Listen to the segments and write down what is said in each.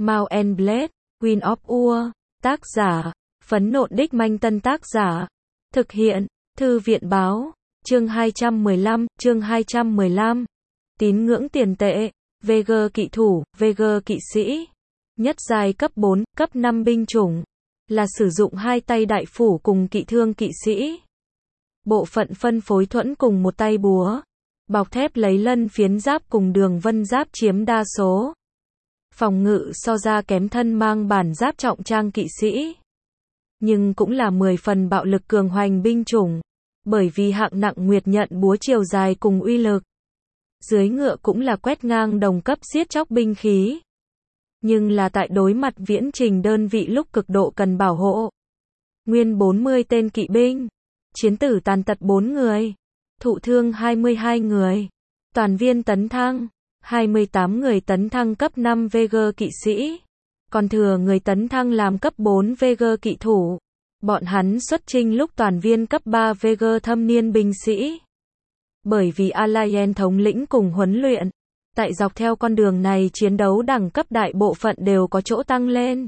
Mount and Blade, Queen of Ur, tác giả, Phấn Nộn Đích Manh Tân tác giả, thực hiện, Thư viện báo, chương 215, tín ngưỡng tiền tệ, VG kỵ thủ, VG kỵ sĩ, nhất giai cấp 4, cấp 5 binh chủng, là sử dụng hai tay đại phủ cùng kỵ thương kỵ sĩ. Bộ phận phân phối thuẫn cùng một tay búa, bọc thép lấy lân phiến giáp cùng đường vân giáp chiếm đa số. Phòng ngự so ra kém thân mang bản giáp trọng trang kỵ sĩ, nhưng cũng là 10 phần bạo lực cường hoành binh chủng, bởi vì hạng nặng nguyệt nhận búa chiều dài cùng uy lực. Dưới ngựa cũng là quét ngang đồng cấp giết chóc binh khí, nhưng là tại đối mặt viễn trình đơn vị lúc cực độ cần bảo hộ. Nguyên 40 tên kỵ binh, chiến tử tàn tật 4 người, thụ thương 22 người, toàn viên tấn thăng, 28 người tấn thăng cấp 5 VG kỵ sĩ, còn thừa người tấn thăng làm cấp 4 VG kỵ thủ. Bọn hắn xuất chinh lúc toàn viên cấp 3 VG thâm niên binh sĩ. Bởi vì Alliance thống lĩnh cùng huấn luyện, tại dọc theo con đường này chiến đấu đẳng cấp đại bộ phận đều có chỗ tăng lên.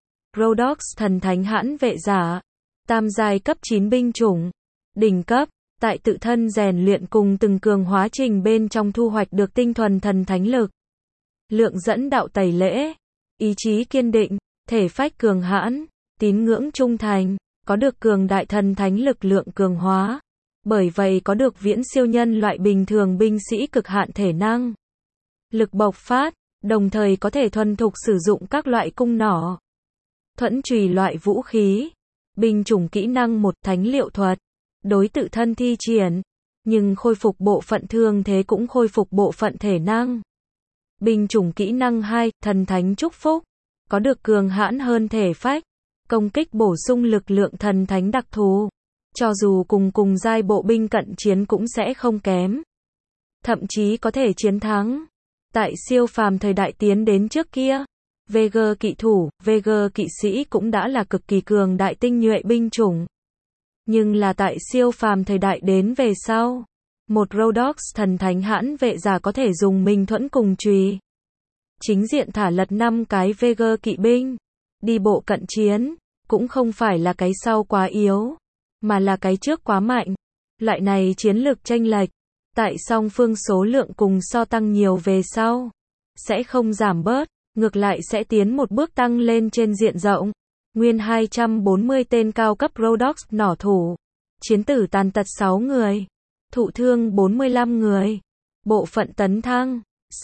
Rhodox thần thánh hãn vệ giả, tam giai cấp 9 binh chủng, đỉnh cấp, tại tự thân rèn luyện cùng từng cường hóa trình bên trong thu hoạch được tinh thuần thần thánh lực, lượng dẫn đạo tẩy lễ, ý chí kiên định, thể phách cường hãn, tín ngưỡng trung thành, có được cường đại thần thánh lực lượng cường hóa. Bởi vậy có được viễn siêu nhân loại bình thường binh sĩ cực hạn thể năng, lực bộc phát, đồng thời có thể thuần thục sử dụng các loại cung nỏ, thuẫn chùy loại vũ khí. Binh chủng kỹ năng 1 thánh liệu thuật, đối tự thân thi triển, nhưng khôi phục bộ phận thương thế cũng khôi phục bộ phận thể năng. Binh chủng kỹ năng 2 thần thánh chúc phúc, có được cường hãn hơn thể phách, công kích bổ sung lực lượng thần thánh đặc thù. Cho dù cùng giai bộ binh cận chiến cũng sẽ không kém, thậm chí có thể chiến thắng. Tại siêu phàm thời đại tiến đến trước kia, VG kỵ thủ, VG kỵ sĩ cũng đã là cực kỳ cường đại tinh nhuệ binh chủng. Nhưng là tại siêu phàm thời đại đến về sau, một Rhodox thần thánh hãn vệ giả có thể dùng minh thuẫn cùng chùy, chính diện thả lật 5 cái VG kỵ binh, đi bộ cận chiến, cũng không phải là cái sau quá yếu, mà là cái trước quá mạnh. Loại này chiến lược chênh lệch, tại song phương số lượng cùng so tăng nhiều về sau, sẽ không giảm bớt, ngược lại sẽ tiến một bước tăng lên trên diện rộng. Nguyên 240 tên cao cấp Rhodox nỏ thủ, chiến tử tàn tật 6 người, thụ thương 45 người, bộ phận tấn thăng,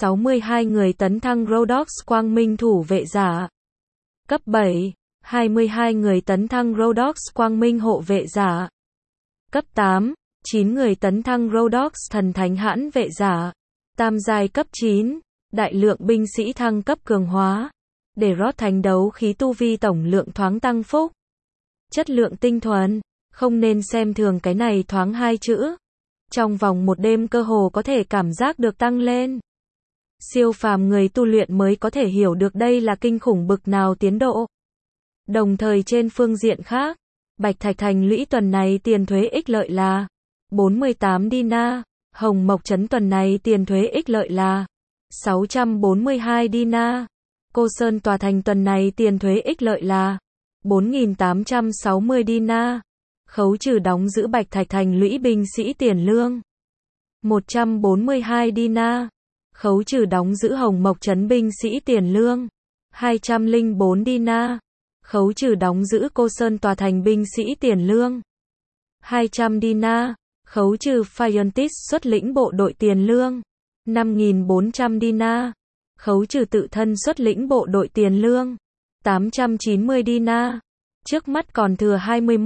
62 người tấn thăng Rhodox quang minh thủ vệ giả. Cấp 7, 22 người tấn thăng Rhodox quang minh hộ vệ giả. Cấp 8, 9 người tấn thăng Rhodox thần thánh hãn vệ giả. Tam giai cấp 9, đại lượng binh sĩ thăng cấp cường hóa, để rót thành đấu khí tu vi tổng lượng thoáng tăng phúc. Chất lượng tinh thuần, không nên xem thường cái này thoáng hai chữ. Trong vòng một đêm cơ hồ có thể cảm giác được tăng lên. Siêu phàm người tu luyện mới có thể hiểu được đây là kinh khủng bực nào tiến độ. Đồng thời trên phương diện khác, Bạch Thạch Thành lũy tuần này tiền thuế ích lợi là 48 dinar, Hồng Mộc Trấn tuần này tiền thuế ích lợi là 642 dinar, Cô Sơn Tòa Thành tuần này tiền thuế ích lợi là 4.860 dinar, khấu trừ đóng giữ Bạch Thạch Thành lũy binh sĩ tiền lương 142 dinar, khấu trừ đóng giữ Hồng Mộc Trấn binh sĩ tiền lương 204 dinar, khấu trừ đóng giữ Cô Sơn Tòa Thành binh sĩ tiền lương 200 dinar, khấu trừ Fiontis xuất lĩnh bộ đội tiền lương 5.400 dinar, khấu trừ tự thân xuất lĩnh bộ đội tiền lương 890 dinar, trước mắt còn thừa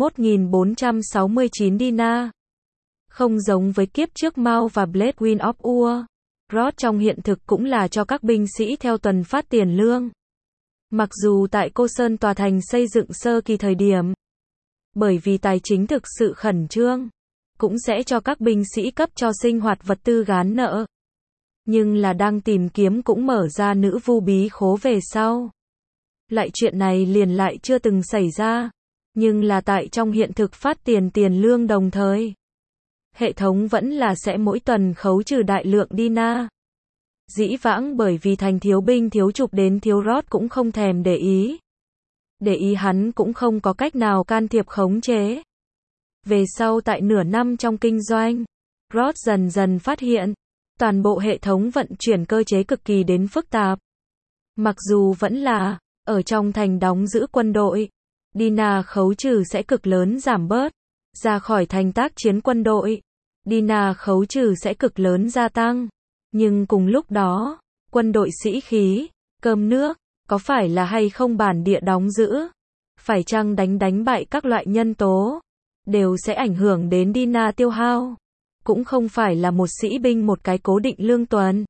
21.469 dinar. Không giống với kiếp trước Mount và Blade Queen of Ur, Rod trong hiện thực cũng là cho các binh sĩ theo tuần phát tiền lương. Mặc dù tại Cô Sơn Tòa Thành xây dựng sơ kỳ thời điểm, bởi vì tài chính thực sự khẩn trương, cũng sẽ cho các binh sĩ cấp cho sinh hoạt vật tư gán nợ. Nhưng là đang tìm kiếm cũng mở ra nữ vu bí khố về sau. Lại chuyện này liền lại chưa từng xảy ra, nhưng là tại trong hiện thực phát tiền lương đồng thời. Hệ thống vẫn là sẽ mỗi tuần khấu trừ đại lượng dinar. Dĩ vãng bởi vì thành thiếu binh thiếu trục đến thiếu Rod cũng không thèm để ý. Để ý hắn cũng không có cách nào can thiệp khống chế. Về sau tại nửa năm trong kinh doanh, Rod dần dần phát hiện, toàn bộ hệ thống vận chuyển cơ chế cực kỳ đến phức tạp. Mặc dù vẫn là, ở trong thành đóng giữ quân đội, Dina khấu trừ sẽ cực lớn giảm bớt. Ra khỏi thành tác chiến quân đội, Dina khấu trừ sẽ cực lớn gia tăng. Nhưng cùng lúc đó, quân đội sĩ khí, cơm nước, có phải là hay không bản địa đóng giữ, phải chăng đánh bại các loại nhân tố, đều sẽ ảnh hưởng đến Dina tiêu hao. Cũng không phải là một sĩ binh một cái cố định lương tuần.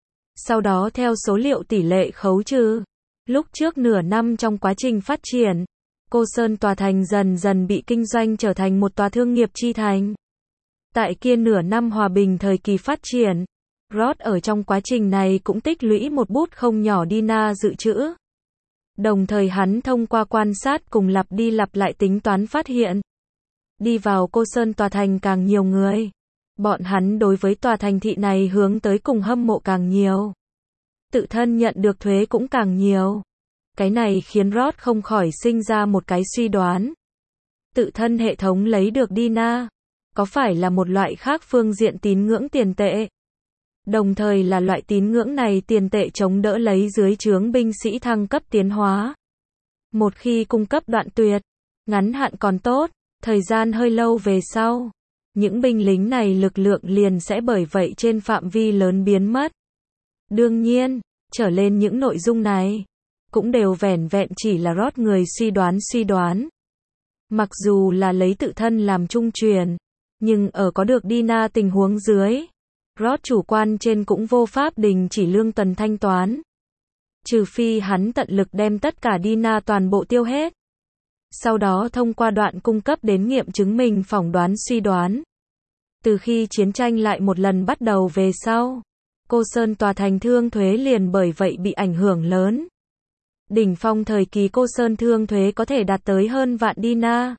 Sau đó theo số liệu tỷ lệ khấu trừ, lúc trước nửa năm trong quá trình phát triển, Cô Sơn tòa thành dần dần bị kinh doanh trở thành một tòa thương nghiệp chi thành. Tại kia nửa năm hòa bình thời kỳ phát triển, Rod ở trong quá trình này cũng tích lũy một bút không nhỏ Dina dự trữ. Đồng thời hắn thông qua quan sát cùng lặp đi lặp lại tính toán phát hiện. Đi vào Cô Sơn tòa thành càng nhiều người. Bọn hắn đối với tòa thành thị này hướng tới cùng hâm mộ càng nhiều. Tự thân nhận được thuế cũng càng nhiều. Cái này khiến Rod không khỏi sinh ra một cái suy đoán. Tự thân hệ thống lấy được Dina, có phải là một loại khác phương diện tín ngưỡng tiền tệ? Đồng thời là loại tín ngưỡng này tiền tệ chống đỡ lấy dưới trướng binh sĩ thăng cấp tiến hóa. Một khi cung cấp đoạn tuyệt, ngắn hạn còn tốt, thời gian hơi lâu về sau, những binh lính này lực lượng liền sẽ bởi vậy trên phạm vi lớn biến mất. Đương nhiên, trở lên những nội dung này, cũng đều vẻn vẹn chỉ là Rod người suy đoán. Mặc dù là lấy tự thân làm trung truyền, nhưng ở có được Dina tình huống dưới, Rod chủ quan trên cũng vô pháp đình chỉ lương tuần thanh toán. Trừ phi hắn tận lực đem tất cả Dina toàn bộ tiêu hết. Sau đó thông qua đoạn cung cấp đến nghiệm chứng mình phỏng đoán suy đoán. Từ khi chiến tranh lại một lần bắt đầu về sau, Cô Sơn tòa thành thương thuế liền bởi vậy bị ảnh hưởng lớn. Đỉnh phong thời kỳ Cô Sơn thương thuế có thể đạt tới hơn vạn Dina.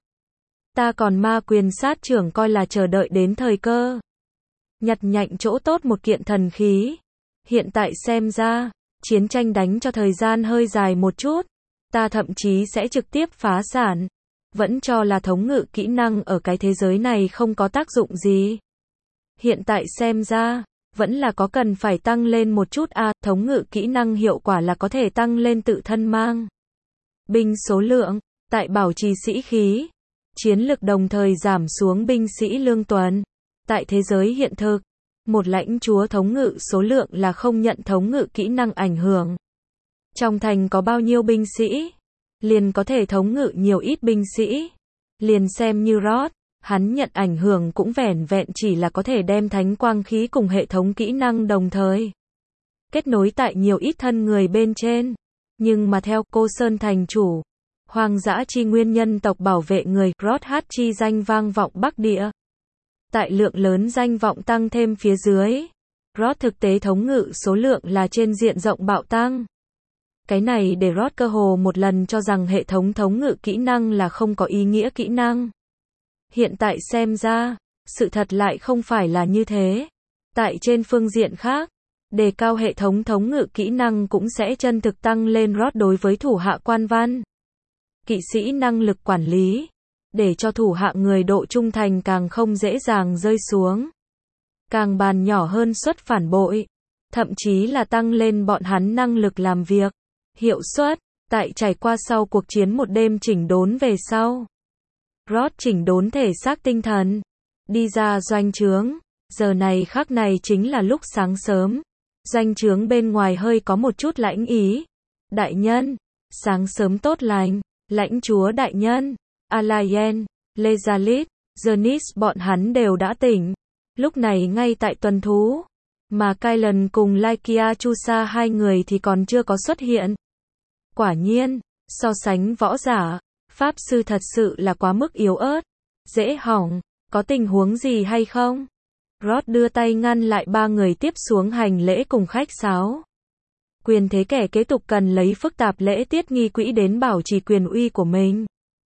Ta còn ma quyền sát trưởng coi là chờ đợi đến thời cơ. Nhặt nhạnh chỗ tốt một kiện thần khí. Hiện tại xem ra, chiến tranh đánh cho thời gian hơi dài một chút. Ta thậm chí sẽ trực tiếp phá sản. Vẫn cho là thống ngự kỹ năng ở cái thế giới này không có tác dụng gì. Hiện tại xem ra, vẫn là có cần phải tăng lên một chút thống ngự kỹ năng hiệu quả là có thể tăng lên tự thân mang. Binh số lượng, tại bảo trì sĩ khí, chiến lực đồng thời giảm xuống binh sĩ lương tuần. Tại thế giới hiện thực, một lãnh chúa thống ngự số lượng là không nhận thống ngự kỹ năng ảnh hưởng. Trong thành có bao nhiêu binh sĩ, liền có thể thống ngự nhiều ít binh sĩ. Liền xem như Rod, hắn nhận ảnh hưởng cũng vẻn vẹn chỉ là có thể đem thánh quang khí cùng hệ thống kỹ năng đồng thời kết nối tại nhiều ít thân người bên trên. Nhưng mà theo Cô Sơn thành chủ, hoang dã chi nguyên nhân tộc bảo vệ người, Rod hát chi danh vang vọng Bắc Địa. Tại lượng lớn danh vọng tăng thêm phía dưới, Rod thực tế thống ngự số lượng là trên diện rộng bạo tăng. Cái này để Rod cơ hồ một lần cho rằng hệ thống thống ngự kỹ năng là không có ý nghĩa kỹ năng. Hiện tại xem ra, sự thật lại không phải là như thế. Tại trên phương diện khác, đề cao hệ thống thống ngự kỹ năng cũng sẽ chân thực tăng lên Rod đối với thủ hạ quan văn. Kỵ sĩ năng lực quản lý, để cho thủ hạ người độ trung thành càng không dễ dàng rơi xuống. Càng bàn nhỏ hơn suất phản bội, thậm chí là tăng lên bọn hắn năng lực làm việc, hiệu suất. Tại trải qua sau cuộc chiến một đêm chỉnh đốn về sau, Rod chỉnh đốn thể xác tinh thần, đi ra doanh trướng. Giờ này khắc này chính là lúc sáng sớm. Doanh trướng bên ngoài hơi có một chút lãnh ý. Đại nhân, sáng sớm tốt lành. Lãnh chúa đại nhân, Alayen, Lezalit, Zernis bọn hắn đều đã tỉnh. Lúc này ngay tại tuần thú. Mà Kylan cùng Lykia Chusa hai người thì còn chưa có xuất hiện. Quả nhiên, so sánh võ giả, pháp sư thật sự là quá mức yếu ớt, dễ hỏng. Có tình huống gì hay không? Rod đưa tay ngăn lại ba người tiếp xuống hành lễ cùng khách sáo. Quyền thế kẻ kế tục cần lấy phức tạp lễ tiết nghi quỹ đến bảo trì quyền uy của mình.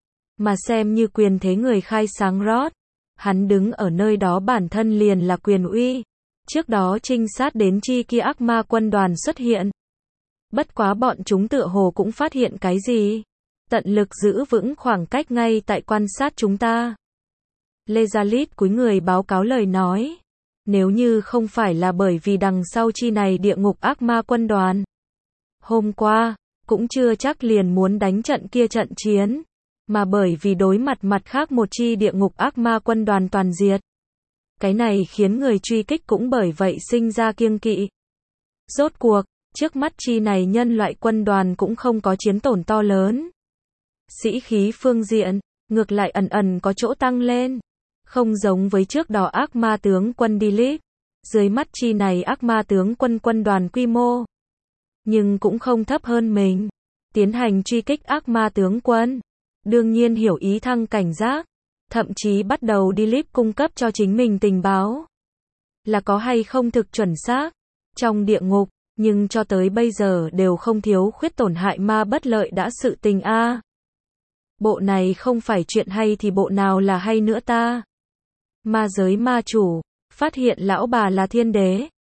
Mà xem như quyền thế người khai sáng Rod, hắn đứng ở nơi đó bản thân liền là quyền uy. Trước đó trinh sát đến chi kia ác ma quân đoàn xuất hiện. Bất quá bọn chúng tựa hồ cũng phát hiện cái gì. Tận lực giữ vững khoảng cách ngay tại quan sát chúng ta. Lezalit cúi người báo cáo lời nói. Nếu như không phải là bởi vì đằng sau chi này địa ngục ác ma quân đoàn. Hôm qua, cũng chưa chắc liền muốn đánh trận kia trận chiến. Mà bởi vì đối mặt mặt khác một chi địa ngục ác ma quân đoàn toàn diệt. Cái này khiến người truy kích cũng bởi vậy sinh ra kiêng kỵ. Rốt cuộc, trước mắt chi này nhân loại quân đoàn cũng không có chiến tổn to lớn. Sĩ khí phương diện, ngược lại ẩn ẩn có chỗ tăng lên. Không giống với trước đó ác ma tướng quân Dilip. Dưới mắt chi này ác ma tướng quân đoàn quy mô. Nhưng cũng không thấp hơn mình. Tiến hành truy kích ác ma tướng quân. Đương nhiên hiểu ý thăng cảnh giác. Thậm chí bắt đầu Dilip cung cấp cho chính mình tình báo. Là có hay không thực chuẩn xác. Trong địa ngục, nhưng cho tới bây giờ đều không thiếu khuyết tổn hại ma bất lợi đã sự tình a. Bộ này không phải chuyện hay thì bộ nào là hay nữa ta. Ma giới ma chủ, phát hiện lão bà là thiên đế.